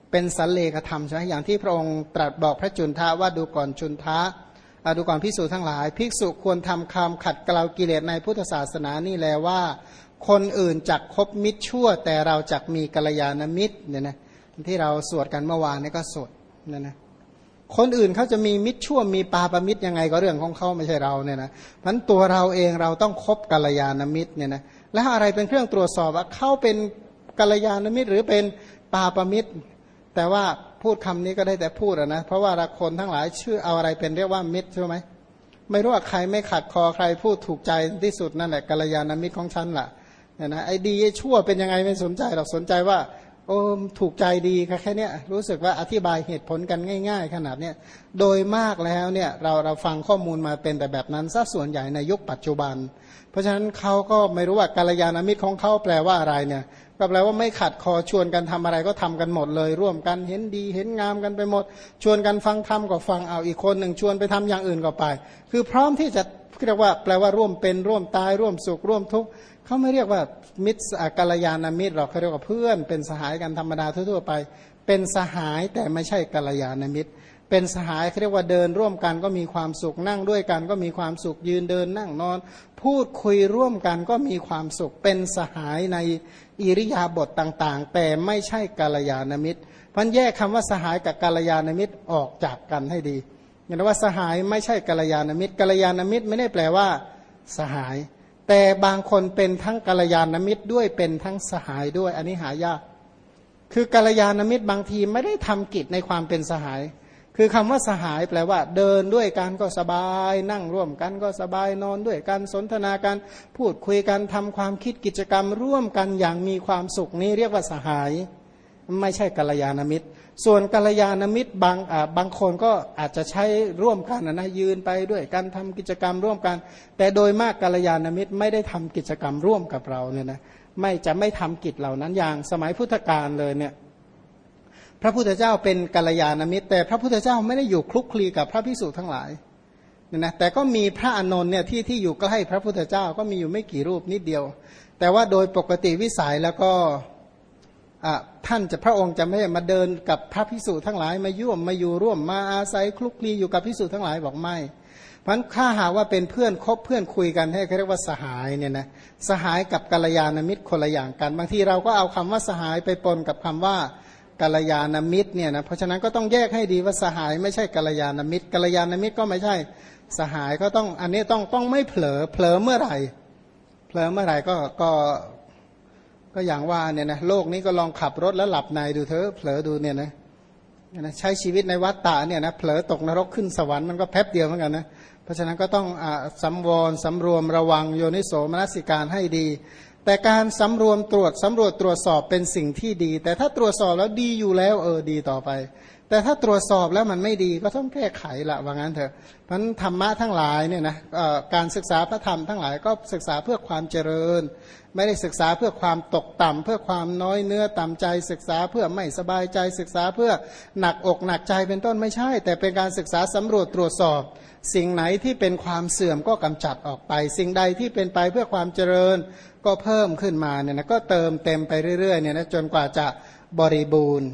เป็นสัลเลขธรรมใช่ไหมอย่างที่พระองค์ตรัสบอกพระจุนทะว่าดูก่อนจุนทะดูก่อนภิกษุทั้งหลายภิกษุควรทำคำขัดเกลากิเลสในพุทธศาสนานี่แลว่าคนอื่นจักคบมิตรชั่วแต่เราจักมีกัลยาณมิตรเนี่ยนะที่เราสวดกันเมื่อวานนี่ก็สวดเนี่ยนะคนอื่นเขาจะมีมิตรชั่วมีปาปมิตรยังไงก็เรื่องของเขาไม่ใช่เราเนี่ยนะเพราะฉะนั้นตัวเราเองเราต้องคบกัลยาณมิตรเนี่ยนะแล้วอะไรเป็นเครื่องตรวจสอบว่าเขาเป็นกัลยาณมิตรหรือเป็นปาปมิตรแต่ว่าพูดคำนี้ก็ได้แต่พูดนะเพราะว่าคนทั้งหลายชื่อเอาอะไรเป็นเรียกว่ามิตรใช่ไหมไม่รู้ว่าใครไม่ขัดคอใครพูดถูกใจที่สุดนั่นแหละกัลยาณมิตรของฉันล่ะเนี่ยนะไอ้ดีไอ้ชั่วเป็นยังไงไม่สนใจหรอกสนใจว่าโอ้ถูกใจดีแค่เนี้ยรู้สึกว่าอธิบายเหตุผลกันง่ายๆขนาดเนี้ยโดยมากแล้วเนี่ยเราฟังข้อมูลมาเป็นแต่แบบนั้นซะส่วนใหญ่ในยุคปัจจุบันเพราะฉะนั้นเขาก็ไม่รู้ว่ากัลยาณมิตรของเขาแปลว่าอะไรเนี่ยก็แปลว่าไม่ขัดคอชวนกันทำอะไรก็ทำกันหมดเลยร่วมกันเห็นดีเห็นงามกันไปหมดชวนกันฟังธรรมก็ฟังเอาอีกคนหนึ่งชวนไปทำอย่างอื่นก็ไปคือพร้อมที่จะเรียกว่าแปลว่าร่วมเป็นร่วมตายร่วมสุขร่วมทุกข์เขาไม่เรียกว่ามิตรกัลยาณมิตรหรอกเขาเรียกว่าเพื่อนเป็นสหายกันธรรมดาทั่วๆไปเป็นสหายแต่ไม่ใช่กัลยาณมิตรเป็นสหายเขาเรียกว่าเดินร่วมกันก็มีความสุขนั่งด้วยกันก็มีความสุขยืนเดินนั่งนอนพูดคุยร่วมกันก็มีความสุขเป็นสหายในอิริยาบถต่างๆแต่ไม่ใช่กัลยาณมิตรพันแยกคำว่าสหายกับกัลยาณมิตรออกจากกันให้ดีอย่างว่าสหายไม่ใช่กัลยาณมิตรกัลยาณมิตรไม่ได้แปลว่าสหายแต่บางคนเป็นทั้งกัลยาณมิตรด้วยเป็นทั้งสหายด้วยอันนี้หายากคือกัลยาณมิตรบางทีไม่ได้ทำกิจในความเป็นสหายคือคำว่าสหายแปลว่าเดินด้วยกันก็สบายนั่งร่วมกันก็สบายนอนด้วยกันสนทนากันพูดคุยกันทำความคิดกิจกรรมร่วมกันอย่างมีความสุขนี้เรียกว่าสหายไม่ใช่กัลยาณมิตรส่วนกัลยาณมิตรบางคนก็อาจจะใช้ร่วมกันนะยืนไปด้วยกันทำกิจกรรมร่วมกันแต่โดยมากกัลยาณมิตรไม่ได้ทำกิจกรรมร่วมกับเราเนี่ยนะไม่ทำกิจเหล่านั้นอย่างสมัยพุทธกาลเลยเนี่ยพระพุทธเจ้าเป็นกัลยาณมิตรแต่พระพุทธเจ้าไม่ได้อยู่คลุกคลีกับพระภิกษุทั้งหลายเนี่ยนะแต่ก็มีพระอานนท์เนี่ยที่อยู่ใกล้พระพุทธเจ้าก็มีอยู่ไม่กี่รูปนิดเดียวแต่ว่าโดยปกติวิสัยแล้วก็ท่านจะพระองค์จะไม่มาเดินกับพระภิกษุทั้งหลายมายุ่มมาอยู่ร่วมมาอาศัยคลุกคลีอยู่กับภิกษุทั้งหลายบอกไม่เพราะถ้าหากว่าเป็นเพื่อนคบเพื่อนคุยกันให้เขาเรียกว่าสหายเนี่ยนะสหายกับกัลยาณมิตรคนละอย่างกันบางทีเราก็เอาคำว่าสหายไปปนกับคำว่ากัลยาณมิตรเนี่ยนะเพราะฉะนั้นก็ต้องแยกให้ดีว่าสหายไม่ใช่กัลยาณมิตรกัลยาณมิตรก็ไม่ใช่สหายก็ต้องอันนี้ต้องไม่เผลอเมื่อไหร่ก็อย่างว่าเนี่ยนะโลกนี้ก็ลองขับรถแล้วหลับในดูเถอะเผลอดูเนี่ยนะใช้ชีวิตในวัฏฏะเนี่ยนะเผลอตกนรกขึ้นสวรรค์มันก็แป๊บเดียวเหมือนกันนะเพราะฉะนั้นก็ต้องสำรวมระวังโยนิโสมนสิการให้ดีแต่การสำรวมตรวจสอบเป็นสิ่งที่ดีแต่ถ้าตรวจสอบแล้วดีอยู่แล้วดีต่อไปแต่ถ้าตรวจสอบแล้วมันไม่ดีก็ต้องแก้ไขละว่างั้นเถอะเพราะฉะนั้นธรรมะทั้งหลายเนี่ยนะการศึกษาพระธรรมทั้งหลายก็ศึกษาเพื่อความเจริญไม่ได้ศึกษาเพื่อความตกต่ำเพื่อความน้อยเนื้อต่ำใจศึกษาเพื่อไม่สบายใจศึกษาเพื่อหนักอกหนักใจเป็นต้นไม่ใช่แต่เป็นการศึกษาสำรวจตรวจสอบสิ่งไหนที่เป็นความเสื่อมก็กำจัดออกไปสิ่งใดที่เป็นไปเพื่อความเจริญก็เพิ่มขึ้นมาเนี่ยนะก็เติมเต็มไปเรื่อยๆเนี่ยนะจนกว่าจะบริบูรณ์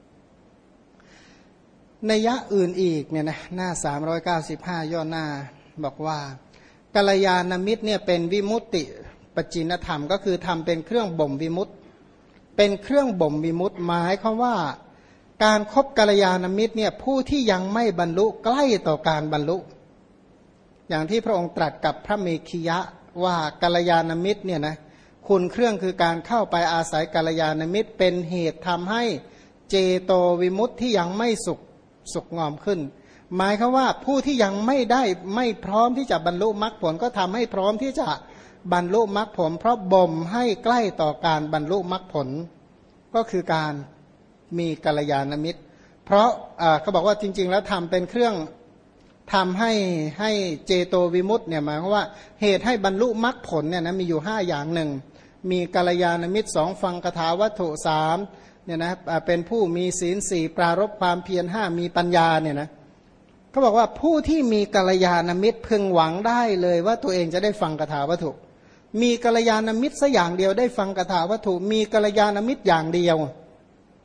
นัยยะอื่นอีกเนี่ยนะหน้า395ย่อหน้าบอกว่ากัลยาณมิตรเนี่ยเป็นวิมุตติปจินธรรมก็คือทำเป็นเครื่องบ่มวิมุตติเป็นเครื่องบ่มวิมุตติหมายความว่าการคบกัลยาณมิตรเนี่ยผู้ที่ยังไม่บรรลุใกล้ต่อการบรรลุอย่างที่พระองค์ตรัสกับพระเมขิยะว่ากัลยาณมิตรเนี่ยนะคุณเครื่องคือการเข้าไปอาศัยกัลยาณมิตรเป็นเหตุทำให้เจโตวิมุตติที่ยังไม่สุขงอมขึ้นหมายคือว่าผู้ที่ยังไม่พร้อมที่จะบรรลุมรรคผลก็ทำให้พร้อมที่จะบรรลุมรรคผลเพราะบ่มให้ใกล้ต่อการบรรลุมรรคผลก็คือการมีกัลยาณมิตรเพราะเขาบอกว่าจริงๆแล้วทำเป็นเครื่องทำให้เจโตวิมุตติเนี่ยหมายความว่าเหตุให้บรรลุมรรคผลเนี่ยนะมีอยู่5อย่างหนึ่งมีกัลยาณมิตร2ฟังคถาวัตถุ3เนี่ยนะเป็นผู้มีศีล4ปรารภความเพียร5มีปัญญาเนี่ยนะเขาบอกว่าผู้ที่มีกัลยาณมิตรพึงหวังได้เลยว่าตัวเองจะได้ฟังคถาวัตถุมีกัลยาณมิตรสักอย่างเดียวได้ฟังคถาวัตถุมีกัลยาณมิตรอย่างเดียว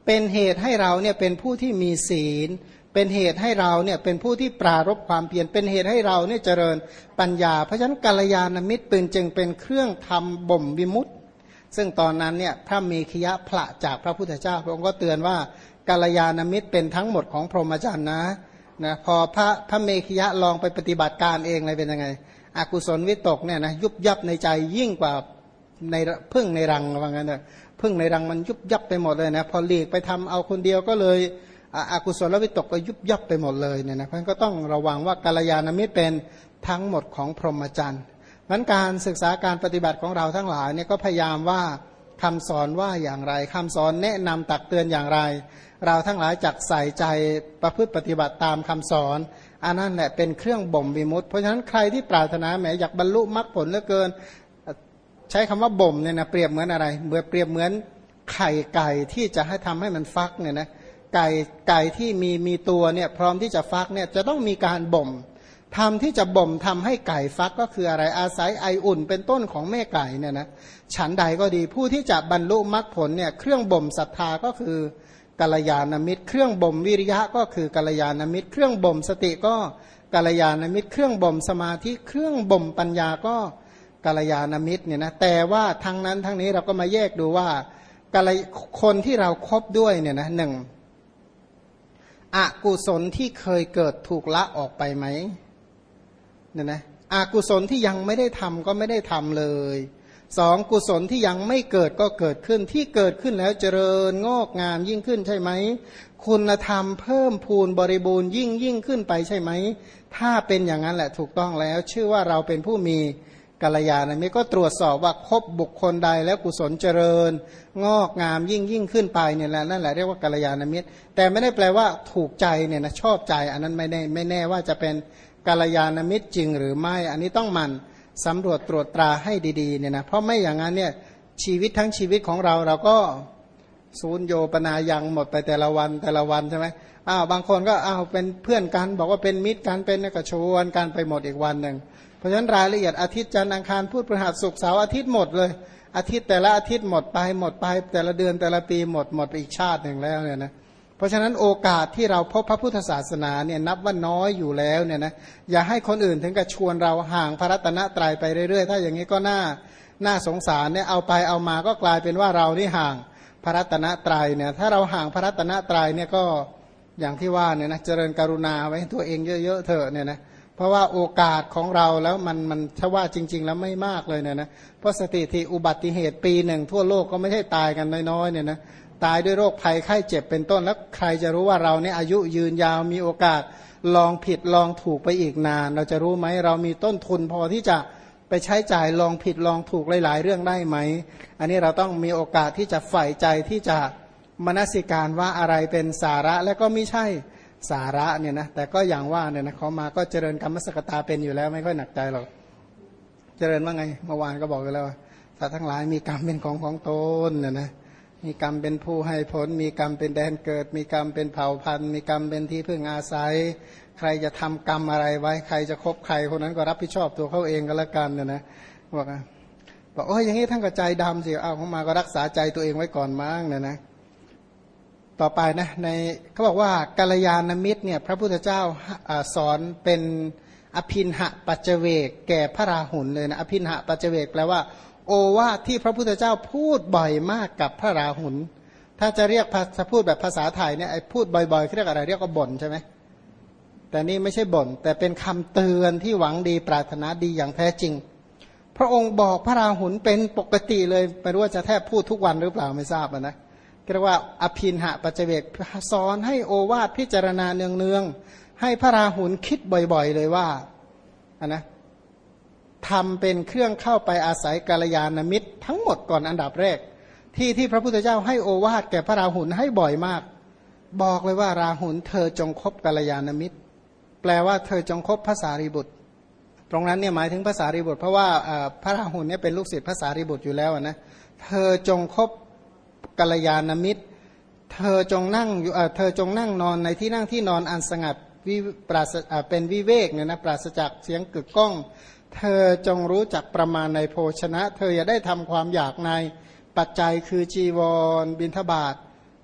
เป็นเหตุให้เราเนี่ยเป็นผู้ที่มีศีลเป็นเหตุให้เราเนี่ยเป็นผู้ที่ปรารภความเพียรเป็นเหตุให้เราเนี่ยเจริญปัญญาเพราะฉะนั้นกัลยาณมิตรจึงเป็นเครื่องทำบ่มวิมุตติซึ่งตอนนั้นเนี่ยพระเมขิยะพระจากพระพุทธเจ้าพระองค์ก็เตือนว่ากัลยาณมิตรเป็นทั้งหมดของพรหมจรรย์นะพอพระเมขิยะลองไปปฏิบัติการเองเลยเป็นยังไงอกุศลวิตกเนี่ยนะยุบยับในใจยิ่งกว่าในพึ่งในรังว่างั้นเถอะพึ่งในรังมันยุบยับไปหมดเลยนะพอหลีกไปทำเอาคนเดียวก็เลยอกุศลวิตกก็ยุบยับไปหมดเลยเนี่ยนะเพราะฉะนั้นก็ต้องระวังว่ากัลยาณมิตรเป็นทั้งหมดของพรหมจรรย์นั้นการศึกษาการปฏิบัติของเราทั้งหลายเนี่ยก็พยายามว่าคำสอนว่าอย่างไรคำสอนแนะนำตักเตือนอย่างไรเราทั้งหลายจักใส่ใจประพฤติปฏิบัติตามคำสอนอันนั้นแหละเป็นเครื่องบ่มวิมุตติเพราะฉะนั้นใครที่ปรารถนาแหมอยากบรรลุมรรคผลเหลือเกินใช้คำว่าบ่มเนี่ยนะเปรียบเหมือนอะไรเปรียบเหมือนไข่ไก่ที่จะให้ทำให้มันฟักเนี่ยนะไก่ที่มีตัวเนี่ยพร้อมที่จะฟักเนี่ยจะต้องมีการบ่มทำที่จะบ่มทำให้ไก่ฟักก็คืออะไรอาศัยไออุ่นเป็นต้นของแม่ไก่เนี่ยนะฉันใดก็ดีผู้ที่จะบรรลุมรรคผลเนี่ยเครื่องบ่มศรัทธาก็คือกัลยาณมิตรเครื่องบ่มวิริยะก็คือกัลยาณมิตรเครื่องบ่มสติก็กัลยาณมิตรเครื่องบ่มสมาธิเครื่องบ่มปัญญาก็กัลยาณมิตรเนี่ยนะแต่ว่าทั้งนั้นทั้งนี้เราก็มาแยกดูว่าคนที่เราครบด้วยเนี่ยนะหนึ่งอกุศลที่เคยเกิดถูกละออกไปไหมเนี่ยนะอกุศลที่ยังไม่ได้ทำก็ไม่ได้ทำเลยสองกุศลที่ยังไม่เกิดก็เกิดขึ้นที่เกิดขึ้นแล้วเจริญงอกงามยิ่งขึ้นใช่ไหมคุณธรรมเพิ่มพูนบริบูรณ์ยิ่งขึ้นไปใช่ไหมถ้าเป็นอย่างนั้นแหละถูกต้องแล้วชื่อว่าเราเป็นผู้มีกัลยาณมิตรก็ตรวจสอบว่าคบบุคคลใดแล้วกุศลเจริญงอกงามยิ่งขึ้นไปเนี่ยแหละนั่นแหละเรียกว่ากัลยาณมิตรแต่ไม่ได้แปลว่าถูกใจเนี่ยนะชอบใจอันนั้นไม่แน่ว่าจะเป็นกัลยาณมิตรจริงหรือไม่อันนี้ต้องมันสำรวจตรวจตราให้ดีๆเนี่ยนะเพราะไม่อย่างนั้นเนี่ยชีวิตทั้งชีวิตของเราก็สูญโยปนายังหมดไปแต่ละวันใช่ไหมบางคนก็เป็นเพื่อนกันบอกว่าเป็นมิตรกันเป็นก็ชวนกันไปหมดอีกวันหนึ่งเพราะฉะนั้นรายละเอียดอาทิตย์จันทร์อังคารพุธพฤหัสศุกร์เสาร์อาทิตย์หมดเลยอาทิตย์แต่ละอาทิตย์หมดไปแต่ละเดือนแต่ละปีหมดไปอีกชาติหนึ่งแล้วเนี่ยนะเพราะฉะนั้นโอกาสที่เราพบพระพุทธศาสนาเนี่ยนับว่าน้อยอยู่แล้วเนี่ยนะอย่าให้คนอื่นถึงกับชวนเราห่างพระรัตนตรัยไปเรื่อยๆถ้าอย่างนี้ก็น่าสงสารเนี่ยเอาไปเอามาก็กลายเป็นว่าเรานี่ห่างพระรัตนตรัยเนี่ยถ้าเราห่างพระรัตนตรัยเนี่ยก็อย่างที่ว่าเนี่ยนะเจริญกรุณาไว้ตัวเองเยอะๆเถอะเนี่ยนะเพราะว่าโอกาสของเราแล้วมันถ้าว่าจริงๆแล้วไม่มากเลยเนี่ยนะเพราะสถิติอุบัติเหตุปีหนึ่งทั่วโลกก็ไม่ใช่ตายกันน้อยๆเนี่ยนะตายด้วยโรคภัยไข้เจ็บเป็นต้นแล้วใครจะรู้ว่าเราเนี่ยอายุยืนยาวมีโอกาสลองผิดลองถูกไปอีกนานเราจะรู้ไหมเรามีต้นทุนพอที่จะไปใช้จ่ายลองผิดลองถูกหลายๆเรื่องได้ไหมอันนี้เราต้องมีโอกาสที่จะใฝ่ใจที่จะมนสิการว่าอะไรเป็นสาระและก็ไม่ใช่สาระเนี่ยนะแต่ก็อย่างว่าเนี่ยนะเขามาก็เจริญกรรมสกตาเป็นอยู่แล้วไม่ค่อยหนักใจหรอกเจริญว่าไงเมื่อวานก็บอกกันแล้วสัตว์ทั้งหลายมีกรรมเป็นของตนเนี่ยนะมีกรรมเป็นผู้ให้ผลมีกรรมเป็นแดนเกิดมีกรรมเป็นเผ่าพันธุ์มีกรรมเป็นที่พึ่งอาศัยใครจะทำกรรมอะไรไว้ใครจะคบใครคนนั้นก็รับผิดชอบตัวเขาเองก็แล้วกันเนี่ยนะบอกอย่างนี้ท่านก็ใจดำสิเขามาก็รักษาใจตัวเองไว้ก่อนมั้งเนี่ยนะต่อไปนะในเขาบอกว่ากัลยาณมิตรเนี่ยพระพุทธเจ้าสอนเป็นอภินหะปัจเจเวกแก่พระราหุลเลยนะอภินหะปัจเจเวกแปลว่าโอวาทที่พระพุทธเจ้าพูดบ่อยมากกับพระราหุลถ้าจะเรียกถ้าพูดแบบภาษาไทยเนี่ยไอ้พูดบ่อยๆเรียกอะไรเรียกว่าบ่นใช่ไหมแต่นี่ไม่ใช่บ่นแต่เป็นคำเตือนที่หวังดีปรารถนาดีอย่างแท้จริงพระองค์บอกพระราหุลเป็นปกติเลยไม่รู้ว่าจะแทบพูดทุกวันหรือเปล่าไม่ทราบนะเรียกว่าอภินหะปัจเจเวกสอนให้โอวาทพิจารณาเนืองๆให้พระราหุลคิดบ่อยๆเลยว่านะทำเป็นเครื่องเข้าไปอาศัยกัลยาณมิตรทั้งหมดก่อนอันดับแรกที่พระพุทธเจ้าให้โอวาทแก่พระราหุลให้บ่อยมากบอกเลยว่าราหุลเธอจงคบกัลยาณมิตรแปลว่าเธอจงคบพระสารีบุตรตรงนั้นเนี่ยหมายถึงพระสารีบุตรเพราะว่าพระราหุลเนี่ยเป็นลูกศิษย์พระสารีบุตรอยู่แล้วนะเธอจงคบกัลยาณมิตรเธอจงนั่งนอนในที่นั่งที่นอนอันสงัดเป็นวิเวกเนี่ยนะปราศจากเสียงกึกก้องเธอจงรู้จักประมาณในโภชนะเธออย่าได้ทำความอยากในปัจจัยคือจีวรบิณฑบาต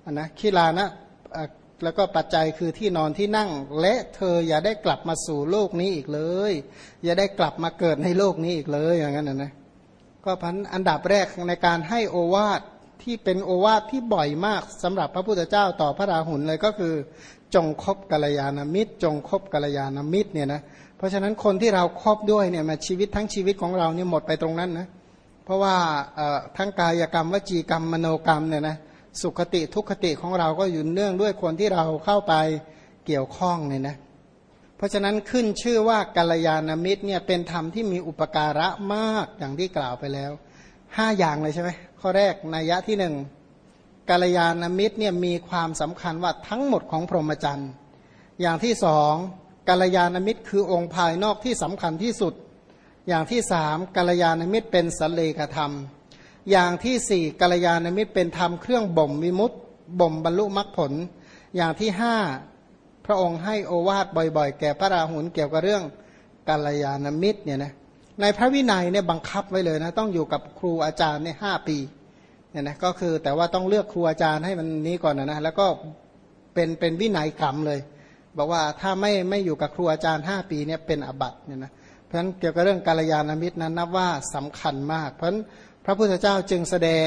นะคีลานะแล้วก็ปัจจัยคือที่นอนที่นั่งและเธออย่าได้กลับมาสู่โลกนี้อีกเลยอย่าได้กลับมาเกิดในโลกนี้อีกเลยอย่างนั้นนะก็พันอันดับแรกในการให้โอวาทที่เป็นโอวาทที่บ่อยมากสำหรับพระพุทธเจ้าต่อพระราหุลเลยก็คือจงคบกัลยาณมิตรจงคบกัลยาณมิตรเนี่ยนะเพราะฉะนั้นคนที่เราคบด้วยเนี่ยมาชีวิตทั้งชีวิตของเราเนี่ยหมดไปตรงนั้นนะเพราะว่าทั้งกายกรรมวจีกรรมมโนกรรมเนี่ยนะสุขติทุกขติของเราก็อยู่เนื่องด้วยคนที่เราเข้าไปเกี่ยวข้องเนี่ยนะเพราะฉะนั้นขึ้นชื่อว่ากัลยาณมิตรเนี่ยเป็นธรรมที่มีอุปการะมากอย่างที่กล่าวไปแล้ว5อย่างเลยใช่ไหมข้อแรกนัยยะที่1กัลยาณมิตรเนี่ยมีความสำคัญว่าทั้งหมดของพรหมจรรย์อย่างที่สองกัลยาณมิตรคือองค์ภายนอกที่สำคัญที่สุดอย่างที่สามกัลยาณมิตรเป็นสัลเลขธรรมอย่างที่สี่กัลยาณมิตรเป็นธรรมเครื่องบ่มวิมุตติบ่มบรรลุมรรคผลอย่างที่ห้าพระองค์ให้โอวาทบ่อยๆแก่พระราหุลเกี่ยวกับเรื่องกัลยาณมิตรเนี่ยนะในพระวินัยเนี่ยบังคับไว้เลยนะต้องอยู่กับครูอาจารย์เนี่ย5 ปีเนี่ยนะก็คือแต่ว่าต้องเลือกครูอาจารย์ให้มันนี้ก่อนนะแล้วก็เป็นวินัยกรรมเลยบอกว่าถ้าไม่อยู่กับครูอาจารย์5 ปีเนี่ยเป็นอบัติเนี่ยนะเพราะฉะนั้นเกี่ยวกับเรื่องกัลยาณมิตรนั้นนับว่าสำคัญมากเพราะฉะนั้นพระพุทธเจ้าจึงแสดง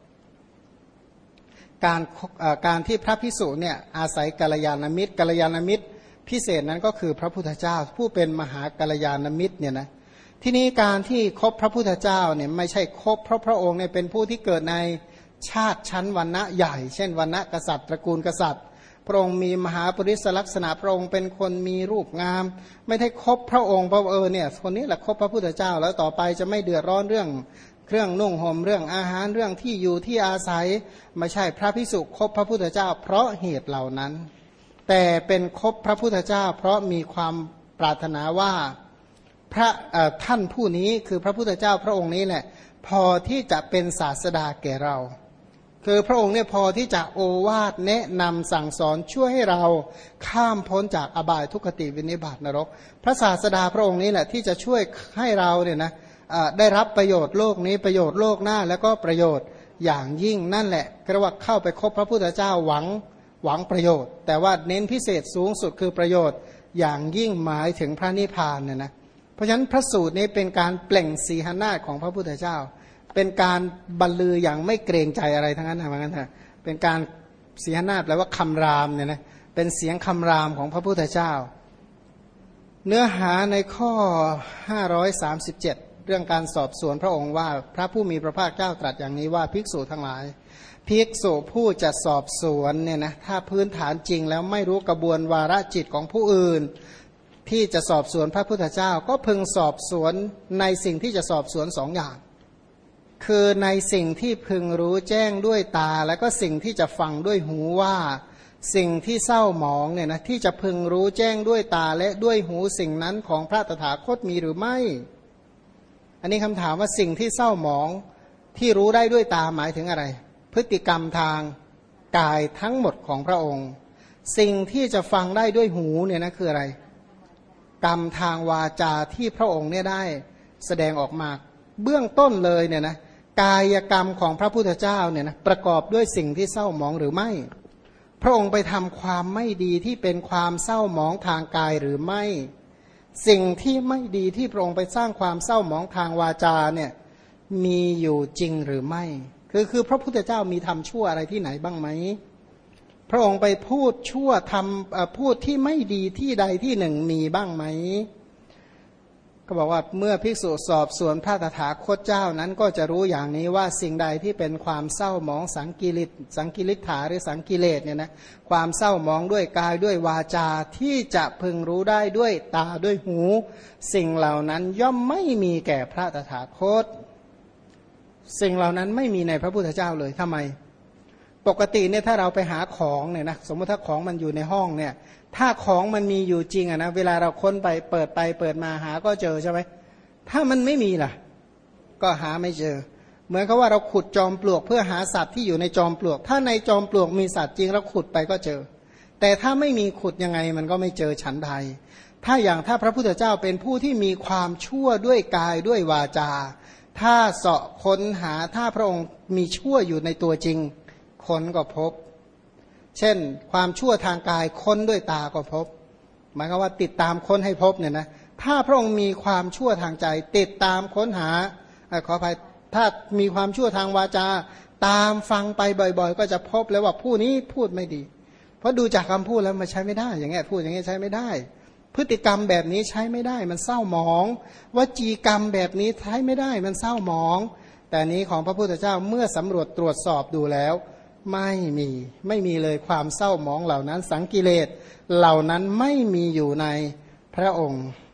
การที่พระภิกษุเนี่ยอาศัยกัลยาณมิตรกัลยาณมิตรพิเศษนั้นก็คือพระพุทธเจ้าผู้เป็นมหากัลยาณมิตรเนี่ยนะที่นี้การที่คบพระพุทธเจ้าเนี่ยไม่ใช่คบเพราะพระองค์เนี่ยเป็นผู้ที่เกิดในชาติชั้นวรรณะใหญ่เช่นวรรณะกษัตริย์ตระกูลกษัตริย์พระองค์มีมหาปริศลักษณะพระองค์เป็นคนมีรูปงามไม่ได้คบพระองค์เพราะเนี่ยคนนี้แหละคบพระพุทธเจ้าแล้วต่อไปจะไม่เดือดร้อนเรื่องเครื่องนุ่งห่มเรื่องอาหารเรื่องที่อยู่ที่อาศัยไม่ใช่พระภิกษุคบพระพุทธเจ้าเพราะเหตุเหล่านั้นแต่เป็นคบพระพุทธเจ้าเพราะมีความปรารถนาว่าพระท่านผู้นี้คือพระพุทธเจ้าพระองค์นี้แหละพอที่จะเป็นศาสดาแก่เราคือพระองค์เนี่ยพอที่จะโอวาทแนะนำสั่งสอนช่วยให้เราข้ามพ้นจากอบายทุกขติวินิบาตนรกพระศาสดาพระองค์นี้แหละที่จะช่วยให้เราเนี่ยนะได้รับประโยชน์โลกนี้ประโยชน์โลกหน้าแล้วก็ประโยชน์อย่างยิ่งนั่นแหละเรียกว่าเข้าไปคบพระพุทธเจ้าหวังประโยชน์แต่ว่าเน้นพิเศษสูงสุดคือประโยชน์อย่างยิ่งหมายถึงพระนิพพานเนี่ยนะเพราะฉะนั้นพระสูตรนี้เป็นการเปล่งสีหนาฏของพระพุทธเจ้าเป็นการบรรลืออย่างไม่เกรงใจอะไรทั้งนั้นนะว่างั้นเถอะเป็นการสีหนาฏแปลว่าคำรามเนี่ยนะเป็นเสียงคำรามของพระพุทธเจ้าเนื้อหาในข้อ537เรื่องการสอบสวนพระองค์ว่าพระผู้มีพระภาคเจ้าตรัสอย่างนี้ว่าภิกษุทั้งหลายภิกษุผู้จะสอบสวนเนี่ยนะถ้าพื้นฐานจริงแล้วไม่รู้กระบวนวาระจิตของผู้อื่นที่จะสอบสวนพระพุทธเจ้าก็พึงสอบสวนในสิ่งที่จะสอบสวน2 อย่างคือในสิ่งที่พึงรู้แจ้งด้วยตาและก็สิ่งที่จะฟังด้วยหูว่าสิ่งที่เศร้าหมองเนี่ยนะที่จะพึงรู้แจ้งด้วยตาและด้วยหูสิ่งนั้นของพระตถาคตมีหรือไม่อันนี้คำถามว่าสิ่งที่เศร้าหมองที่รู้ได้ด้วยตาหมายถึงอะไรพฤติกรรมทางกายทั้งหมดของพระองค์สิ่งที่จะฟังได้ด้วยหูเนี่ยนะคืออะไรกรรมทางวาจาที่พระองค์เนี่ยได้แสดงออกมาเบื้องต้นเลยเนี่ยนะกายกรรมของพระพุทธเจ้าเนี่ยนะประกอบด้วยสิ่งที่เศร้าหมองหรือไม่พระองค์ไปทำความไม่ดีที่เป็นความเศร้าหมองทางกายหรือไม่สิ่งที่ไม่ดีที่พระองค์ไปสร้างความเศร้าหมองทางวาจาเนี่ยมีอยู่จริงหรือไม่คือพระพุทธเจ้ามีทำชั่วอะไรที่ไหนบ้างไหมพระองค์ไปพูดชั่วทำพูดที่ไม่ดีที่ใดที่หนึ่งมีบ้างไหมก็บอกว่าเมื่อภิกษุสอบสวนพระตถาคตเจ้านั้นก็จะรู้อย่างนี้ว่าสิ่งใดที่เป็นความเศร้าหมองสังกิริฐาหรือสังกิเลสเนี่ยนะความเศร้าหมองด้วยกายด้วยวาจาที่จะพึงรู้ได้ด้วยตาด้วยหูสิ่งเหล่านั้นย่อมไม่มีแก่พระตถาคตสิ่งเหล่านั้นไม่มีในพระพุทธเจ้าเลยทำไมปกติเนี่ยถ้าเราไปหาของเนี่ยนะสมมติถ้าของมันอยู่ในห้องเนี่ยถ้าของมันมีอยู่จริงอะนะเวลาเราค้นไปเปิดมาหาก็เจอใช่ไหมถ้ามันไม่มีล่ะก็หาไม่เจอเหมือนกับว่าเราขุดจอมปลวกเพื่อหาสัตว์ที่อยู่ในจอมปลวกถ้าในจอมปลวกมีสัตว์จริงเราขุดไปก็เจอแต่ถ้าไม่มีขุดยังไงมันก็ไม่เจอฉันใดถ้าพระพุทธเจ้าเป็นผู้ที่มีความชั่วด้วยกายด้วยวาจาถ้าเสาะค้นหาถ้าพระองค์มีชั่วอยู่ในตัวจริงคนก็พบเช่นความชั่วทางกายค้นด้วยตาก็พบหมายความว่าติดตามค้นให้พบเนี่ยนะถ้าพระองค์มีความชั่วทางใจติดตามค้นหาขออภัยถ้ามีความชั่วทางวาจาตามฟังไปบ่อยๆก็จะพบแล้วว่าผู้นี้พูดไม่ดีเพราะดูจากคำพูดแล้วมันใช้ไม่ได้อย่างเงี้ยพูดอย่างเงี้ยใช้ไม่ได้พฤติกรรมแบบนี้ใช้ไม่ได้มันเศร้าหมองวจีกรรมแบบนี้ใช้ไม่ได้มันเศร้าหมองแต่นี้ของพระพุทธเจ้าเมื่อสำรวจตรวจสอบดูแล้วไม่มีเลยความเศร้าหมองเหล่านั้นสังกิเลสเหล่านั้นไม่มีอยู่ในพระองค์